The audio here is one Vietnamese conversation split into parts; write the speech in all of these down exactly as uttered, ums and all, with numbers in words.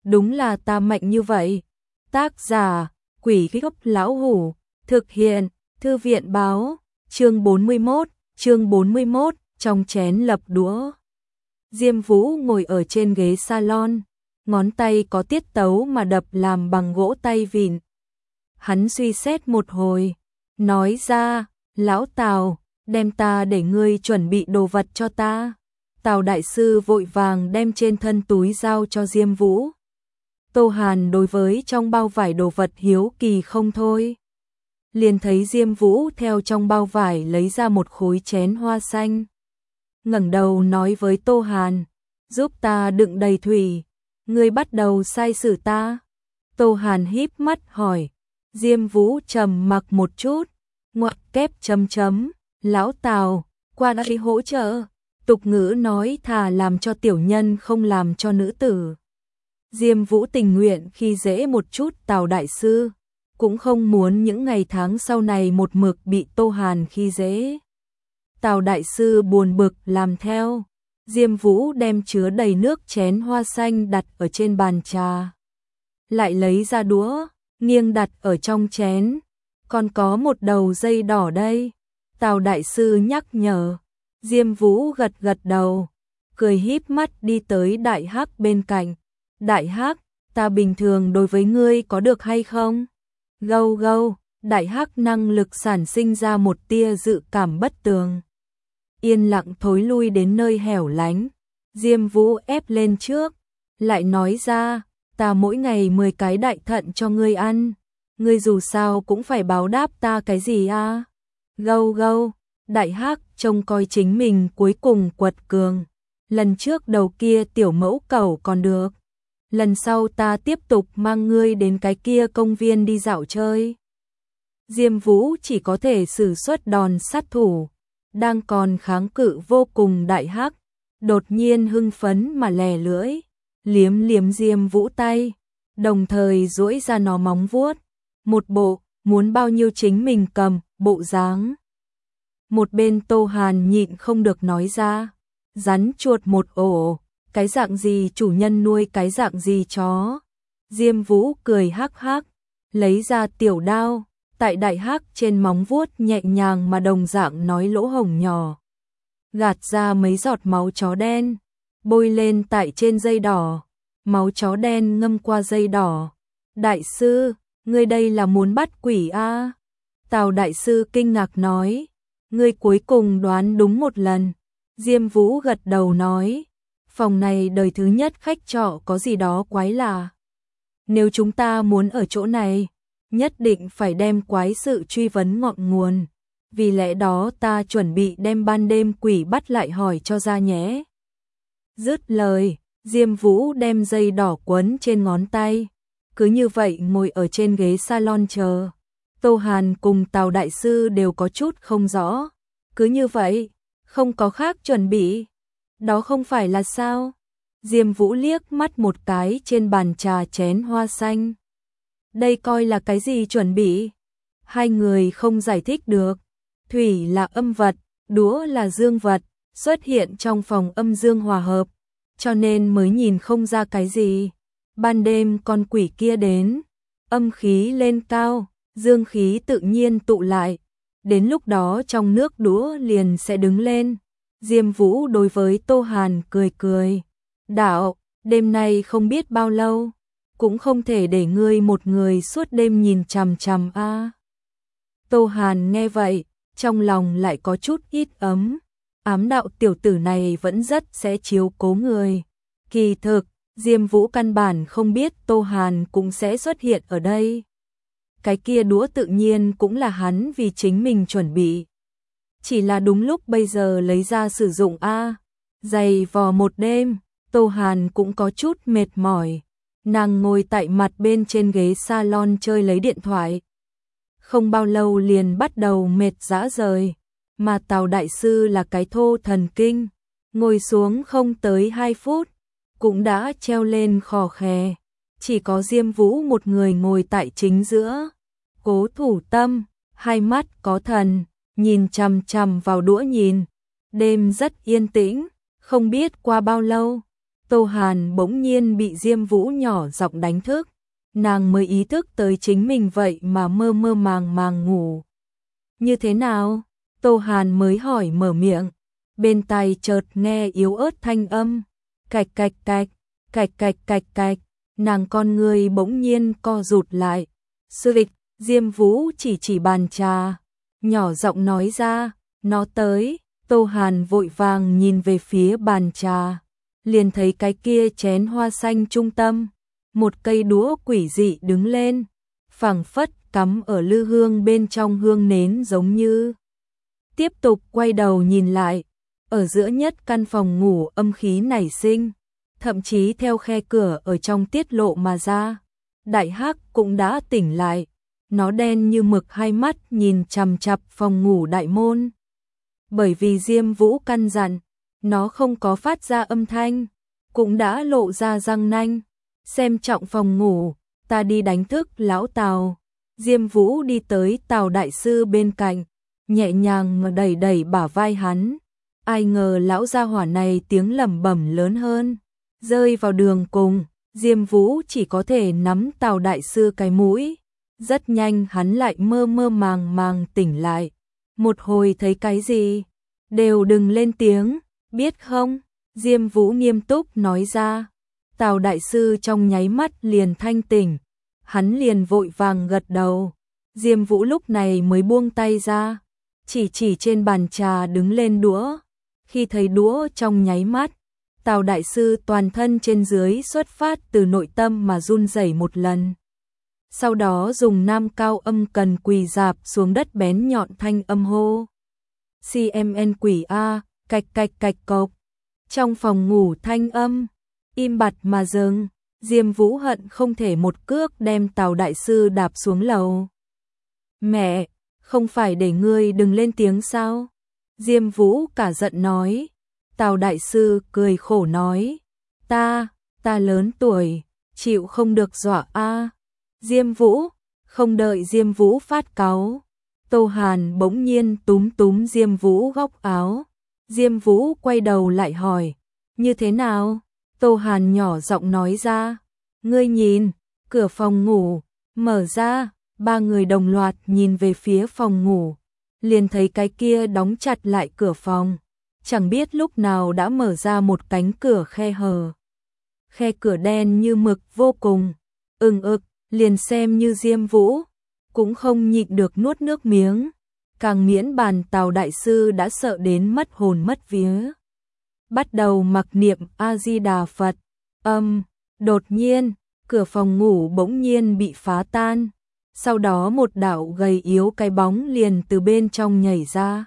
đúng là ta mạnh như vậy. Tác giả, Quỷ Gốc Lão Hủ, thực hiện, Thư viện Báo, chương bốn mươi mốt, chương bốn mươi mốt, trong chén lập đũa. Diêm Vũ ngồi ở trên ghế salon, ngón tay có tiết tấu mà đập làm bằng gỗ tay vịn. Hắn suy xét một hồi, nói ra, lão Tào, đem ta để ngươi chuẩn bị đồ vật cho ta. Tào đại sư vội vàng đem trên thân túi giao cho Diêm Vũ. Tô Hàn đối với trong bao vải đồ vật hiếu kỳ không thôi. Liền thấy Diêm Vũ theo trong bao vải lấy ra một khối chén hoa xanh. Ngẩng đầu nói với Tô Hàn, giúp ta đựng đầy thủy, ngươi bắt đầu sai sử ta. Tô Hàn híp mắt hỏi, Diêm Vũ trầm mặc một chút, ngoặc kép chấm chấm, lão Tào, qua đây hỗ trợ. Tục ngữ nói thà làm cho tiểu nhân không làm cho nữ tử. Diêm Vũ tình nguyện khi dễ một chút Tào đại sư, cũng không muốn những ngày tháng sau này một mực bị Tô Hàn khi dễ. Tào đại sư buồn bực làm theo. Diêm Vũ đem chứa đầy nước chén hoa xanh đặt ở trên bàn trà. Lại lấy ra đũa, nghiêng đặt ở trong chén. Còn có một đầu dây đỏ đây. Tào đại sư nhắc nhở. Diêm Vũ gật gật đầu, cười híp mắt đi tới Đại Hắc bên cạnh. Đại Hắc, ta bình thường đối với ngươi có được hay không? Gâu gâu, Đại Hắc năng lực sản sinh ra một tia dự cảm bất tường. Yên lặng thối lui đến nơi hẻo lánh. Diêm Vũ ép lên trước, lại nói ra, ta mỗi ngày mười cái đại thận cho ngươi ăn. Ngươi dù sao cũng phải báo đáp ta cái gì à? Gâu gâu, Đại Hắc trông coi chính mình cuối cùng quật cường. Lần trước đầu kia tiểu mẫu cẩu còn được. Lần sau ta tiếp tục mang ngươi đến cái kia công viên đi dạo chơi. Diêm Vũ chỉ có thể sử xuất đòn sát thủ. Đang còn kháng cự vô cùng Đại Hắc, đột nhiên hưng phấn mà lè lưỡi, liếm liếm Diêm Vũ tay, đồng thời duỗi ra nó móng vuốt, một bộ muốn bao nhiêu chính mình cầm, bộ dáng. Một bên Tô Hàn nhịn không được nói ra, rắn chuột một ổ, cái dạng gì chủ nhân nuôi cái dạng gì chó. Diêm Vũ cười hắc hắc, lấy ra tiểu đao, tại Đại Hắc trên móng vuốt nhẹ nhàng mà đồng dạng nói lỗ hổng nhỏ. Gạt ra mấy giọt máu chó đen, bôi lên tại trên dây đỏ, máu chó đen ngâm qua dây đỏ. Đại sư, ngươi đây là muốn bắt quỷ a? À? Tào đại sư kinh ngạc nói, ngươi cuối cùng đoán đúng một lần. Diêm Vũ gật đầu nói, phòng này đời thứ nhất khách trọ có gì đó quái lạ. Nếu chúng ta muốn ở chỗ này, nhất định phải đem quái sự truy vấn ngọn nguồn. Vì lẽ đó ta chuẩn bị đem ban đêm quỷ bắt lại hỏi cho ra nhé. Dứt lời, Diêm Vũ đem dây đỏ quấn trên ngón tay. Cứ như vậy ngồi ở trên ghế salon chờ. Tô Hàn cùng Tào đại sư đều có chút không rõ. Cứ như vậy, không có khác chuẩn bị. Đó không phải là sao? Diêm Vũ liếc mắt một cái trên bàn trà chén hoa xanh. Đây coi là cái gì chuẩn bị? Hai người không giải thích được. Thủy là âm vật, đũa là dương vật, xuất hiện trong phòng âm dương hòa hợp, cho nên mới nhìn không ra cái gì. Ban đêm con quỷ kia đến, âm khí lên cao, dương khí tự nhiên tụ lại. Đến lúc đó trong nước đũa liền sẽ đứng lên. Diêm Vũ đối với Tô Hàn cười cười. Đạo, đêm nay không biết bao lâu, cũng không thể để ngươi một người suốt đêm nhìn chằm chằm a. À. Tô Hàn nghe vậy, trong lòng lại có chút ít ấm. Ám đạo tiểu tử này vẫn rất sẽ chiếu cố người. Kỳ thực, Diêm Vũ căn bản không biết Tô Hàn cũng sẽ xuất hiện ở đây. Cái kia đũa tự nhiên cũng là hắn vì chính mình chuẩn bị. Chỉ là đúng lúc bây giờ lấy ra sử dụng a. À. Dày vò một đêm, Tô Hàn cũng có chút mệt mỏi. Nàng ngồi tại mặt bên trên ghế salon chơi lấy điện thoại. Không bao lâu liền bắt đầu mệt rã rời. Mà Tào đại sư là cái thô thần kinh. Ngồi xuống không tới hai phút, cũng đã treo lên khò khè. Chỉ có Diêm Vũ một người ngồi tại chính giữa. Cố thủ tâm, hai mắt có thần, nhìn chằm chằm vào đũa nhìn. Đêm rất yên tĩnh, không biết qua bao lâu. Tô Hàn bỗng nhiên bị Diêm Vũ nhỏ giọng đánh thức, nàng mới ý thức tới chính mình vậy mà mơ mơ màng màng ngủ. Như thế nào? Tô Hàn mới hỏi mở miệng, bên tai chợt nghe yếu ớt thanh âm, cạch cạch cạch, cạch cạch cạch cạch, nàng con người bỗng nhiên co rụt lại. Sư địch, Diêm Vũ chỉ chỉ bàn trà, nhỏ giọng nói ra, nó tới. Tô Hàn vội vàng nhìn về phía bàn trà, liền thấy cái kia chén hoa xanh trung tâm, một cây đũa quỷ dị đứng lên, phảng phất cắm ở lư hương bên trong hương nến giống như. Tiếp tục quay đầu nhìn lại, ở giữa nhất căn phòng ngủ âm khí nảy sinh, thậm chí theo khe cửa ở trong tiết lộ mà ra. Đại Hắc cũng đã tỉnh lại, nó đen như mực hai mắt nhìn chằm chằm phòng ngủ đại môn. Bởi vì Diêm Vũ căn dặn, nó không có phát ra âm thanh, cũng đã lộ ra răng nanh. Xem trọng phòng ngủ, ta đi đánh thức lão Tào. Diêm Vũ đi tới Tào đại sư bên cạnh, nhẹ nhàng đẩy đẩy bả vai hắn. Ai ngờ lão gia hỏa này tiếng lẩm bẩm lớn hơn, rơi vào đường cùng, Diêm Vũ chỉ có thể nắm Tào đại sư cái mũi. Rất nhanh hắn lại mơ mơ màng màng tỉnh lại. Một hồi thấy cái gì? Đều đừng lên tiếng, biết không? Diêm Vũ nghiêm túc nói ra. Tào đại sư trong nháy mắt liền thanh tỉnh, hắn liền vội vàng gật đầu. Diêm Vũ lúc này mới buông tay ra, chỉ chỉ trên bàn trà đứng lên đũa. Khi thấy đũa trong nháy mắt, Tào đại sư toàn thân trên dưới xuất phát từ nội tâm mà run rẩy một lần. Sau đó dùng nam cao âm cần quỳ rạp xuống đất bén nhọn thanh âm hô. xê em en quỷ A, cạch cạch cạch cộc. Trong phòng ngủ thanh âm im bặt mà dừng, Diêm Vũ hận không thể một cước đem Tào đại sư đạp xuống lầu. Mẹ, không phải để ngươi đừng lên tiếng sao? Diêm Vũ cả giận nói. Tào đại sư cười khổ nói, ta, ta lớn tuổi, chịu không được dọa a. Diêm Vũ, không đợi Diêm Vũ phát cáu, Tô Hàn bỗng nhiên túm túm Diêm Vũ góc áo. Diêm Vũ quay đầu lại hỏi, như thế nào? Tô Hàn nhỏ giọng nói ra, ngươi nhìn, cửa phòng ngủ mở ra. Ba người đồng loạt nhìn về phía phòng ngủ, liền thấy cái kia đóng chặt lại cửa phòng, chẳng biết lúc nào đã mở ra một cánh cửa khe hở. Khe cửa đen như mực vô cùng, ừng ực, liền xem như Diêm Vũ cũng không nhịn được nuốt nước miếng, càng miễn bàn Tào đại sư đã sợ đến mất hồn mất vía. Bắt đầu mặc niệm A Di Đà Phật. Âm, đột nhiên, cửa phòng ngủ bỗng nhiên bị phá tan. Sau đó một đạo gầy yếu cái bóng liền từ bên trong nhảy ra.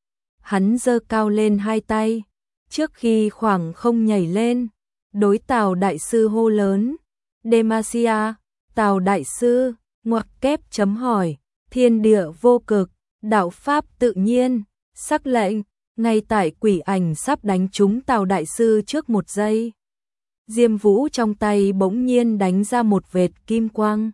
Hắn giơ cao lên hai tay, trước khi khoảng không nhảy lên, đối Tào đại sư hô lớn, Demacia. Tào đại sư, ngoặc kép chấm hỏi, thiên địa vô cực, đạo pháp tự nhiên, sắc lệnh. Ngay tại quỷ ảnh sắp đánh trúng Tào đại sư trước một giây, Diêm Vũ trong tay bỗng nhiên đánh ra một vệt kim quang.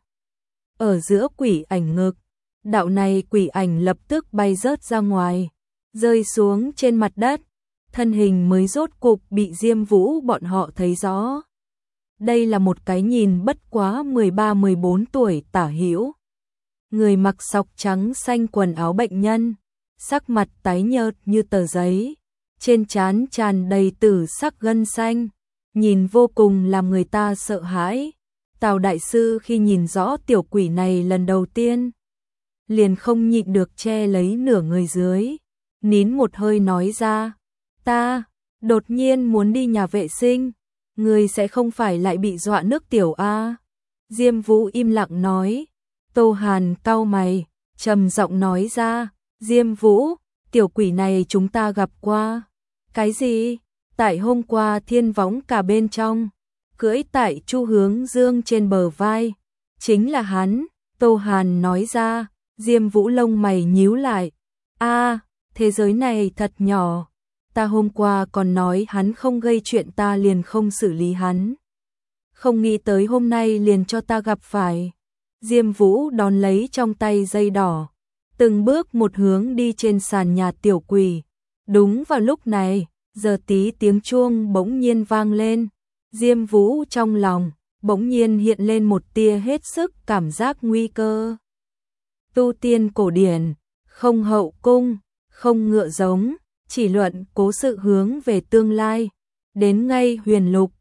Ở giữa quỷ ảnh ngực, đạo này quỷ ảnh lập tức bay rớt ra ngoài, rơi xuống trên mặt đất, thân hình mới rốt cục bị Diêm Vũ bọn họ thấy rõ. Đây là một cái nhìn bất quá mười ba mười bốn tuổi tả hữu. Người mặc sọc trắng xanh quần áo bệnh nhân, sắc mặt tái nhợt như tờ giấy, trên trán tràn đầy tử sắc gân xanh, nhìn vô cùng làm người ta sợ hãi. Tào đại sư khi nhìn rõ tiểu quỷ này lần đầu tiên, liền không nhịn được che lấy nửa người dưới, nín một hơi nói ra, ta, đột nhiên muốn đi nhà vệ sinh, người sẽ không phải lại bị dọa nước tiểu a? Diêm Vũ im lặng nói. Tô Hàn cau mày, trầm giọng nói ra, Diêm Vũ, tiểu quỷ này chúng ta gặp qua. Cái gì? Tại hôm qua thiên võng cả bên trong, cưỡi tại Chu Hướng Dương trên bờ vai, chính là hắn. Tô Hàn nói ra. Diêm Vũ lông mày nhíu lại, a, thế giới này thật nhỏ, ta hôm qua còn nói hắn không gây chuyện ta liền không xử lý hắn, không nghĩ tới hôm nay liền cho ta gặp phải. Diêm Vũ đón lấy trong tay dây đỏ, từng bước một hướng đi trên sàn nhà tiểu quỷ. Đúng vào lúc này, giờ tí tiếng chuông bỗng nhiên vang lên, Diêm Vũ trong lòng bỗng nhiên hiện lên một tia hết sức cảm giác nguy cơ. Tu tiên cổ điển, không hậu cung, không ngựa giống, chỉ luận cố sự hướng về tương lai, đến ngay huyền lục,